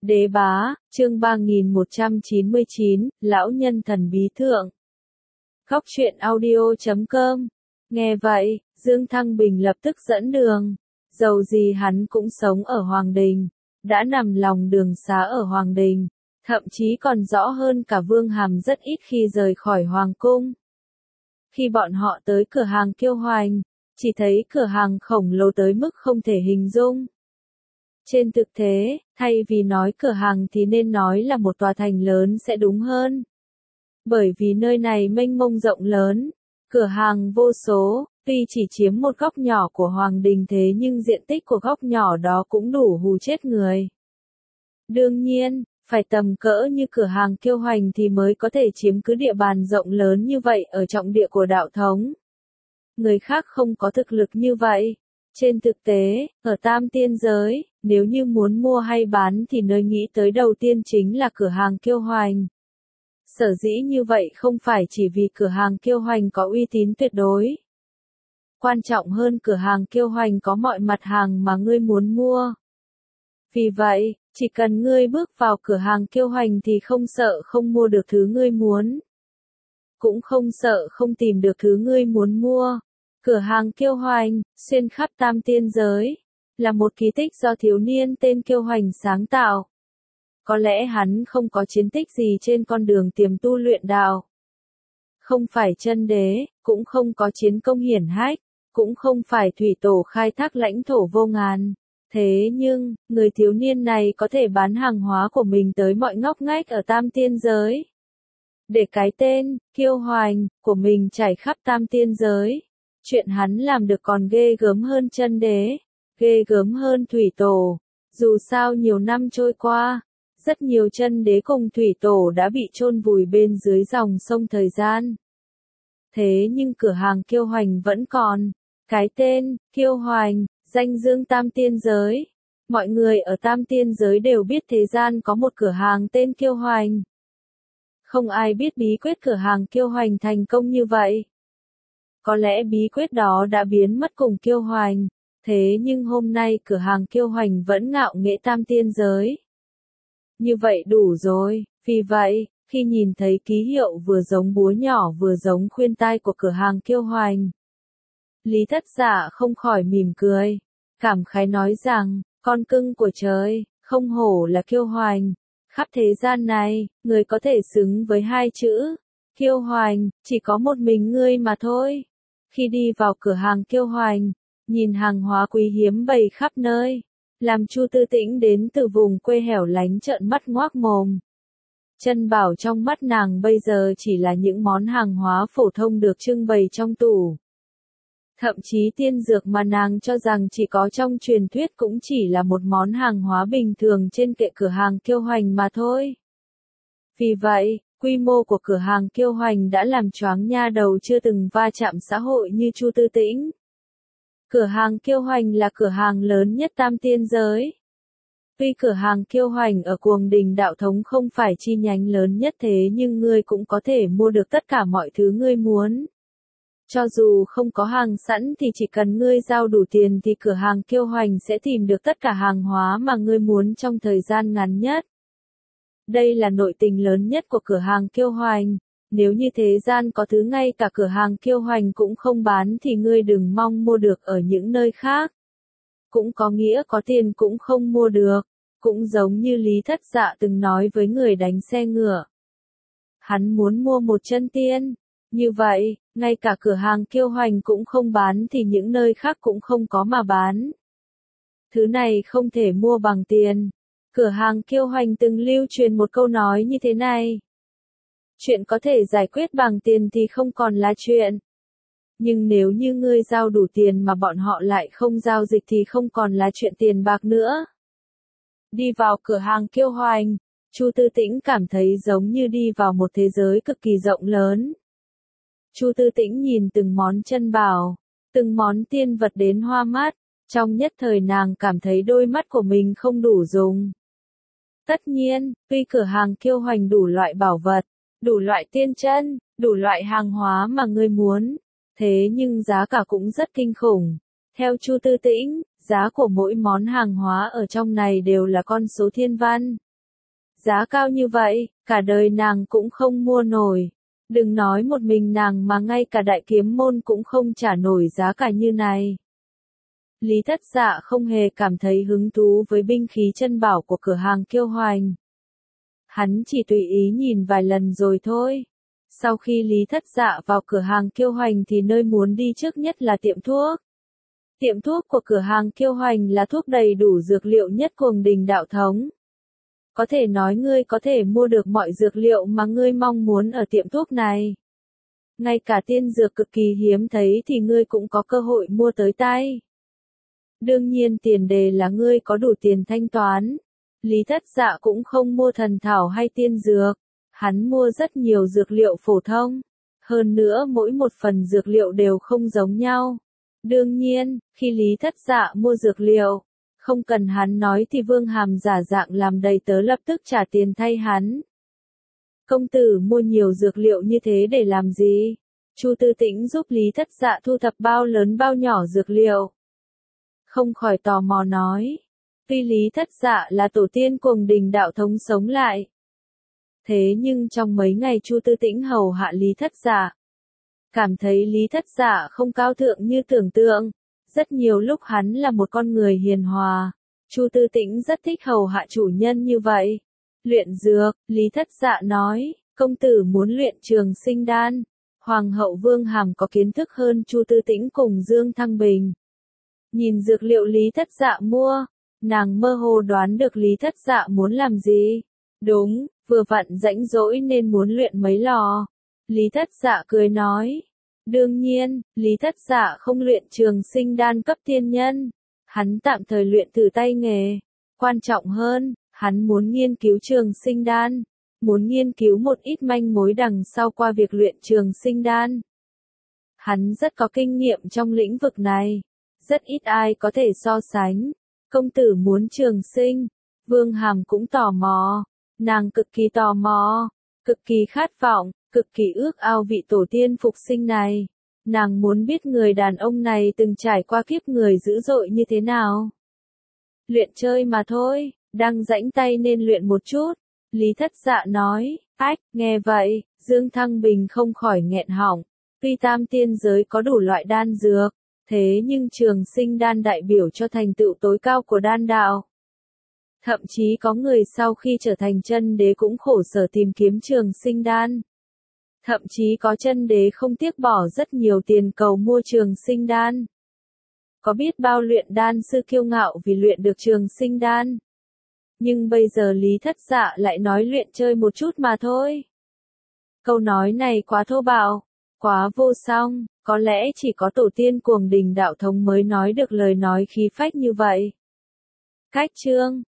Đế bá, chương 3199, lão nhân thần bí thượng. Góc truyện audio.com. Nghe vậy, Dương Thăng Bình lập tức dẫn đường. Dầu gì hắn cũng sống ở Hoàng Đình, đã nằm lòng đường xá ở Hoàng Đình, thậm chí còn rõ hơn cả Vương Hàm rất ít khi rời khỏi Hoàng Cung. Khi bọn họ tới cửa hàng Kiêu Hoành, chỉ thấy cửa hàng khổng lồ tới mức không thể hình dung. Trên thực tế, thay vì nói cửa hàng thì nên nói là một tòa thành lớn sẽ đúng hơn. Bởi vì nơi này mênh mông rộng lớn, cửa hàng vô số, tuy chỉ chiếm một góc nhỏ của Hoàng Đình thế nhưng diện tích của góc nhỏ đó cũng đủ hù chết người. Đương nhiên, phải tầm cỡ như cửa hàng Kiêu Hoành thì mới có thể chiếm cứ địa bàn rộng lớn như vậy ở trọng địa của đạo thống. Người khác không có thực lực như vậy. Trên thực tế, ở Tam Tiên Giới, nếu như muốn mua hay bán thì nơi nghĩ tới đầu tiên chính là cửa hàng Kiêu Hoành. Sở dĩ như vậy không phải chỉ vì cửa hàng Kiêu Hoành có uy tín tuyệt đối. Quan trọng hơn cửa hàng Kiêu Hoành có mọi mặt hàng mà ngươi muốn mua. Vì vậy, chỉ cần ngươi bước vào cửa hàng Kiêu Hoành thì không sợ không mua được thứ ngươi muốn. Cũng không sợ không tìm được thứ ngươi muốn mua. Cửa hàng Kiêu Hoành, xuyên khắp Tam Tiên Giới, là một kỳ tích do thiếu niên tên Kiêu Hoành sáng tạo. Có lẽ hắn không có chiến tích gì trên con đường tiềm tu luyện đạo. Không phải chân đế, cũng không có chiến công hiển hách, cũng không phải thủy tổ khai thác lãnh thổ vô ngàn. Thế nhưng, người thiếu niên này có thể bán hàng hóa của mình tới mọi ngóc ngách ở Tam Tiên Giới. Để cái tên, Kiêu Hoành, của mình trải khắp Tam Tiên Giới. Chuyện hắn làm được còn ghê gớm hơn chân đế, ghê gớm hơn thủy tổ. Dù sao nhiều năm trôi qua, rất nhiều chân đế cùng thủy tổ đã bị chôn vùi bên dưới dòng sông thời gian. Thế nhưng cửa hàng Kiêu Hoành vẫn còn. Cái tên, Kiêu Hoành, danh dương Tam Tiên Giới. Mọi người ở Tam Tiên Giới đều biết thế gian có một cửa hàng tên Kiêu Hoành. Không ai biết bí quyết cửa hàng Kiêu Hoành thành công như vậy. Có lẽ bí quyết đó đã biến mất cùng Kiêu Hoành, thế nhưng hôm nay cửa hàng Kiêu Hoành vẫn ngạo nghễ Tam Tiên Giới. Như vậy đủ rồi, vì vậy, khi nhìn thấy ký hiệu vừa giống búa nhỏ vừa giống khuyên tai của cửa hàng Kiêu Hoành, Lý Thất Dạ không khỏi mỉm cười, cảm khái nói rằng, con cưng của trời, không hổ là Kiêu Hoành. Khắp thế gian này, người có thể xứng với hai chữ Kiêu Hoành, chỉ có một mình ngươi mà thôi. Khi đi vào cửa hàng Kiêu Hoành, nhìn hàng hóa quý hiếm bày khắp nơi, làm Chu Tư Tĩnh đến từ vùng quê hẻo lánh trợn mắt ngoác mồm. Chân bảo trong mắt nàng bây giờ chỉ là những món hàng hóa phổ thông được trưng bày trong tủ. Thậm chí tiên dược mà nàng cho rằng chỉ có trong truyền thuyết cũng chỉ là một món hàng hóa bình thường trên kệ cửa hàng Kiêu Hoành mà thôi. Vì vậy, quy mô của cửa hàng Kiêu Hoành đã làm choáng nha đầu chưa từng va chạm xã hội như Chu Tư Tĩnh. Cửa hàng Kiêu Hoành là cửa hàng lớn nhất Tam Tiên Giới. Tuy cửa hàng Kiêu Hoành ở Cuồng Đình đạo thống không phải chi nhánh lớn nhất thế nhưng ngươi cũng có thể mua được tất cả mọi thứ ngươi muốn. Cho dù không có hàng sẵn thì chỉ cần ngươi giao đủ tiền thì cửa hàng Kiêu Hoành sẽ tìm được tất cả hàng hóa mà ngươi muốn trong thời gian ngắn nhất. Đây là nội tình lớn nhất của cửa hàng Kiêu Hoành. Nếu như thế gian có thứ ngay cả cửa hàng Kiêu Hoành cũng không bán thì ngươi đừng mong mua được ở những nơi khác. Cũng có nghĩa có tiền cũng không mua được. Cũng giống như Lý Thất Dạ từng nói với người đánh xe ngựa. Hắn muốn mua một chân tiên. Như vậy, ngay cả cửa hàng Kiêu Hoành cũng không bán thì những nơi khác cũng không có mà bán. Thứ này không thể mua bằng tiền. Cửa hàng Kiêu Hoành từng lưu truyền một câu nói như thế này. Chuyện có thể giải quyết bằng tiền thì không còn là chuyện. Nhưng nếu như ngươi giao đủ tiền mà bọn họ lại không giao dịch thì không còn là chuyện tiền bạc nữa. Đi vào cửa hàng Kiêu Hoành, Chu Tư Tĩnh cảm thấy giống như đi vào một thế giới cực kỳ rộng lớn. Chu Tư Tĩnh nhìn từng món chân bảo, từng món tiên vật đến hoa mắt, trong nhất thời nàng cảm thấy đôi mắt của mình không đủ dùng. Tất nhiên, tuy cửa hàng Kiêu Hoành đủ loại bảo vật, đủ loại tiên chân, đủ loại hàng hóa mà ngươi muốn, thế nhưng giá cả cũng rất kinh khủng. Theo Chu Tư Tĩnh, giá của mỗi món hàng hóa ở trong này đều là con số thiên văn. Giá cao như vậy, cả đời nàng cũng không mua nổi. Đừng nói một mình nàng mà ngay cả đại kiếm môn cũng không trả nổi giá cả như này. Lý Thất Dạ không hề cảm thấy hứng thú với binh khí chân bảo của cửa hàng Kiêu Hoành. Hắn chỉ tùy ý nhìn vài lần rồi thôi. Sau khi Lý Thất Dạ vào cửa hàng Kiêu Hoành thì nơi muốn đi trước nhất là tiệm thuốc. Tiệm thuốc của cửa hàng Kiêu Hoành là thuốc đầy đủ dược liệu nhất Cuồng Đình đạo thống. Có thể nói ngươi có thể mua được mọi dược liệu mà ngươi mong muốn ở tiệm thuốc này. Ngay cả tiên dược cực kỳ hiếm thấy thì ngươi cũng có cơ hội mua tới tay. Đương nhiên tiền đề là ngươi có đủ tiền thanh toán. Lý Thất Dạ cũng không mua thần thảo hay tiên dược. Hắn mua rất nhiều dược liệu phổ thông. Hơn nữa mỗi một phần dược liệu đều không giống nhau. Đương nhiên, khi Lý Thất Dạ mua dược liệu, không cần hắn nói thì Vương Hàm giả dạng làm đầy tớ lập tức trả tiền thay hắn. Công tử mua nhiều dược liệu như thế để làm gì? Chu Tư Tĩnh giúp Lý Thất Dạ thu thập bao lớn bao nhỏ dược liệu. Không khỏi tò mò nói. Tuy Lý Thất Dạ là tổ tiên Cuồng Đình đạo thống sống lại. Thế nhưng trong mấy ngày Chu Tư Tĩnh hầu hạ Lý Thất Dạ, cảm thấy Lý Thất Dạ không cao thượng như tưởng tượng. Rất nhiều lúc hắn là một con người hiền hòa. Chu Tư Tĩnh rất thích hầu hạ chủ nhân như vậy. Luyện dược, Lý Thất Dạ nói, công tử muốn luyện Trường Sinh đan. Hoàng hậu Vương Hàm có kiến thức hơn Chu Tư Tĩnh cùng Dương Thăng Bình. Nhìn dược liệu Lý Thất Dạ mua, nàng mơ hồ đoán được Lý Thất Dạ muốn làm gì. Đúng, vừa vặn rãnh rỗi nên muốn luyện mấy lò. Lý Thất Dạ cười nói. Đương nhiên, Lý Thất Dạ không luyện Trường Sinh đan cấp tiên nhân. Hắn tạm thời luyện thử tay nghề. Quan trọng hơn, hắn muốn nghiên cứu Trường Sinh đan. Muốn nghiên cứu một ít manh mối đằng sau qua việc luyện Trường Sinh đan. Hắn rất có kinh nghiệm trong lĩnh vực này. Rất ít ai có thể so sánh. Công tử muốn trường sinh. Vương Hàm cũng tò mò. Nàng cực kỳ tò mò. Cực kỳ khát vọng. Cực kỳ ước ao vị tổ tiên phục sinh này. Nàng muốn biết người đàn ông này từng trải qua kiếp người dữ dội như thế nào. Luyện chơi mà thôi, đang rãnh tay nên luyện một chút. Lý Thất Dạ nói, ách, nghe vậy, Dương Thăng Bình không khỏi nghẹn họng. Tuy tam tiên giới có đủ loại đan dược, thế nhưng Trường Sinh đan đại biểu cho thành tựu tối cao của đan đạo. Thậm chí có người sau khi trở thành chân đế cũng khổ sở tìm kiếm Trường Sinh đan. Thậm chí có chân đế không tiếc bỏ rất nhiều tiền cầu mua Trường Sinh đan. Có biết bao luyện đan sư kiêu ngạo vì luyện được Trường Sinh đan. Nhưng bây giờ Lý Thất Dạ lại nói luyện chơi một chút mà thôi. Câu nói này quá thô bạo, quá vô song, có lẽ chỉ có tổ tiên Cuồng Đình đạo thống mới nói được lời nói khí phách như vậy. Cách chương